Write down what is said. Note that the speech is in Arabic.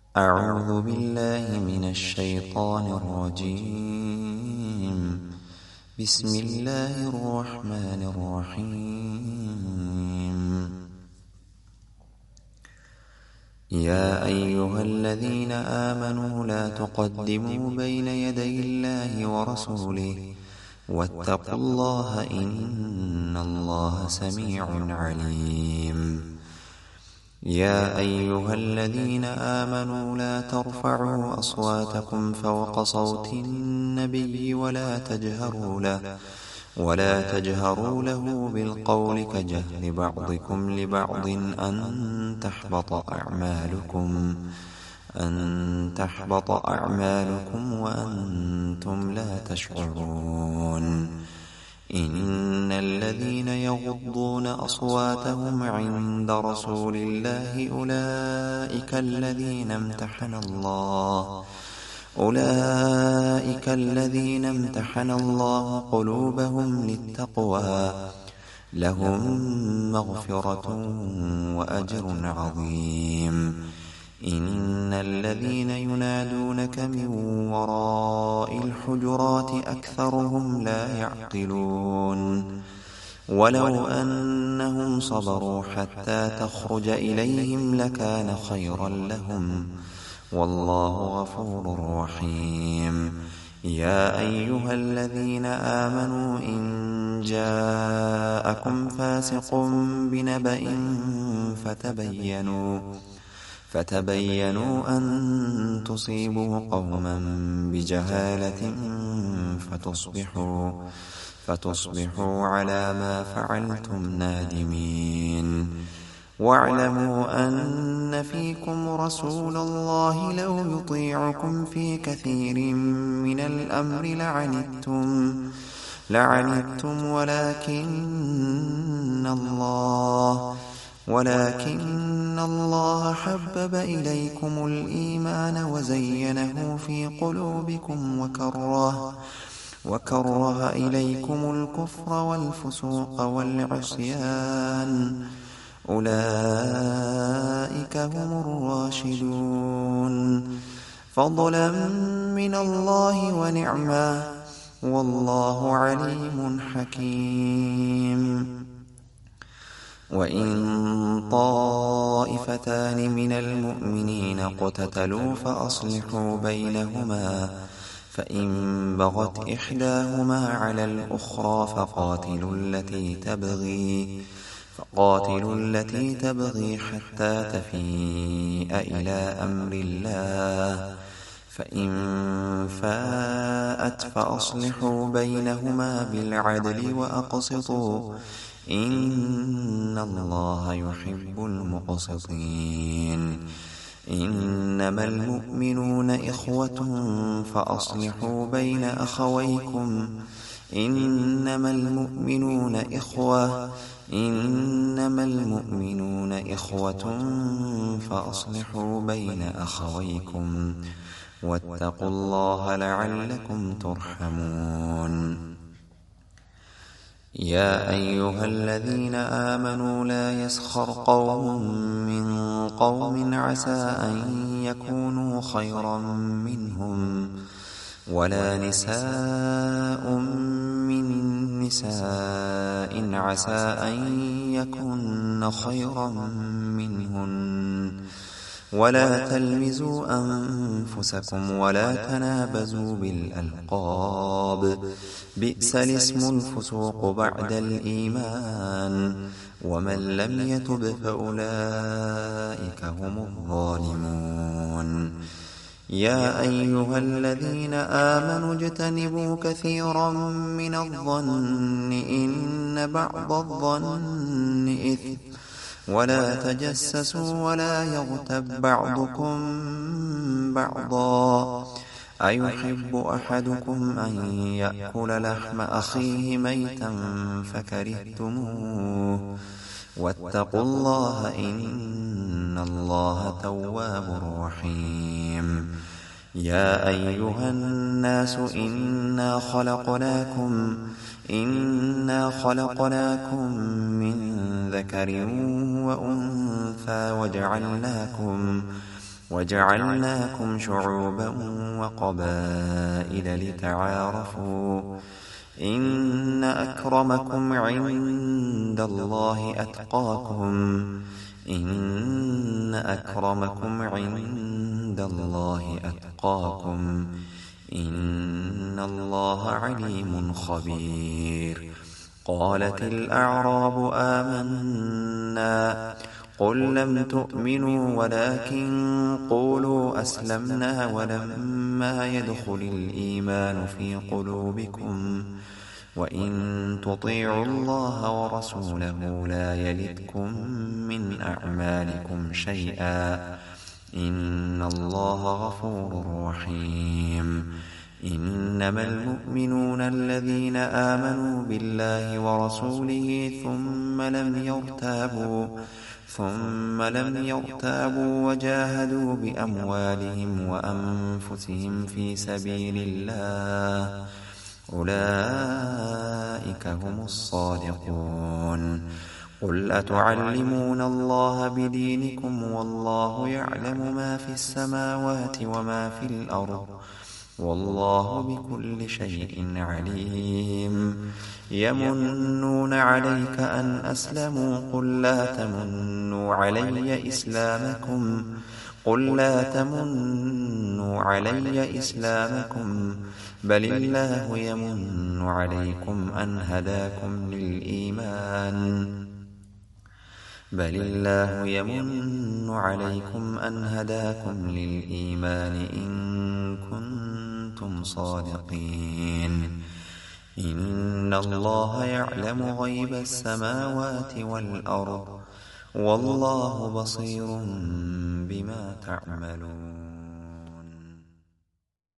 أعوذ بالله من الشيطان الرجيم. بسم الله الرحمن الرحيم. يا أيها الذين آمنوا لا تقدموا بين يدي الله ورسوله واتقوا الله إن الله سميع عليم. يا أيها الذين آمنوا لا ترفعوا أصواتكم فوق صوت النبي ولا تجهروا له بالقول كجهر بعضكم لبعض أن تحبط أعمالكم وأنتم لا تشعرون. إن الذين يغضون أصواتهم عند رسول الله أولئك الذين امتحن الله قلوبهم للتقوى لهم مغفرة وأجر عظيم. إن الذين ينادونك من وراء الحجرات أكثرهم لا يعقلون. ولو أنهم صبروا حتى تخرج إليهم لكان خيرا لهم والله غفور رحيم. يا أيها الذين آمنوا إن جاءكم فاسق بنبأ فتبينوا أن تصيبوا قوما بجهالة فتصبحوا على ما فعلتم نادمين. واعلموا أن فيكم رسول الله لو يطيعكم في كثير من الأمر لعنتم ولكن الله حبب إليكم الإيمان وزينه في قلوبكم وكره إليكم الكفر والفسوق والعصيان أولئك هم الراشدون فضلا من الله ونعمة والله عليم حكيم. وإن طائفتان من المؤمنين اقتتلوا فأصلحوا بينهما فإن بغت إحداهما على الأخرى فقاتلوا التي تبغي حتى تفيء إلى أمر الله فإن فاءت فأصلحوا بينهما بالعدل وأقسطوا إن الله يحب المقسطين. إنما المؤمنون إخوة فأصلحوا بين أخويكم إنما المؤمنون إخوة فأصلحوا بين أخويكم واتقوا الله لعلكم ترحمون. يا أيها الذين آمنوا لا يسخر قوم من قوم عسى أن يكونوا خيرا منهم ولا نساء من نساء عسى أن يكن خيرا منهن ولا تلمزوا أنفسكم ولا تنابزوا بالألقاب بئس الاسم الفسوق بعد الإيمان ومن لم يتب فأولئك هم الظالمون. يا أيها الذين آمنوا اجتنبوا كثيرا من الظن إن بعض الظن إثم ولا تجسسوا ولا يغتب بعضكم بعضا أيحب أحدكم أن يأكل لحم أخيه ميتا فكرهتموه واتقوا الله إن الله تواب رحيم. يا أيها الناس إنا خلقناكم من ذكر وأنثى وجعلناكم شعوبا وقبائل لتعارفوا إن أكرمكم عند الله أتقاكم إن أكرمكم عند الله أتقاكم إن الله عليم خبير قالت الأعراب آمنا قل لم تؤمنوا ولكن قولوا أسلمنا ولما يدخل الإيمان في قلوبكم وإن تطيعوا الله ورسوله لا يلدكم من أعمالكم شيئا إن الله غفور رحيم إنما المؤمنون الذين آمنوا بالله ورسوله ثم لم يرتابوا وجاهدوا بأموالهم وأنفسهم في سبيل الله أولئك هم الصادقون قل أتعلمون الله بدينكم والله يعلم ما في السماوات وما في الأرض والله بكل شيء عليم يمنون عليك أن أسلموا قل لا تمنوا علي إسلامكم بل الله يمن عليكم أن هداكم للإيمان إن كنتم صادقين إن الله يعلم غيب السماوات والأرض والله بصير بما تعملون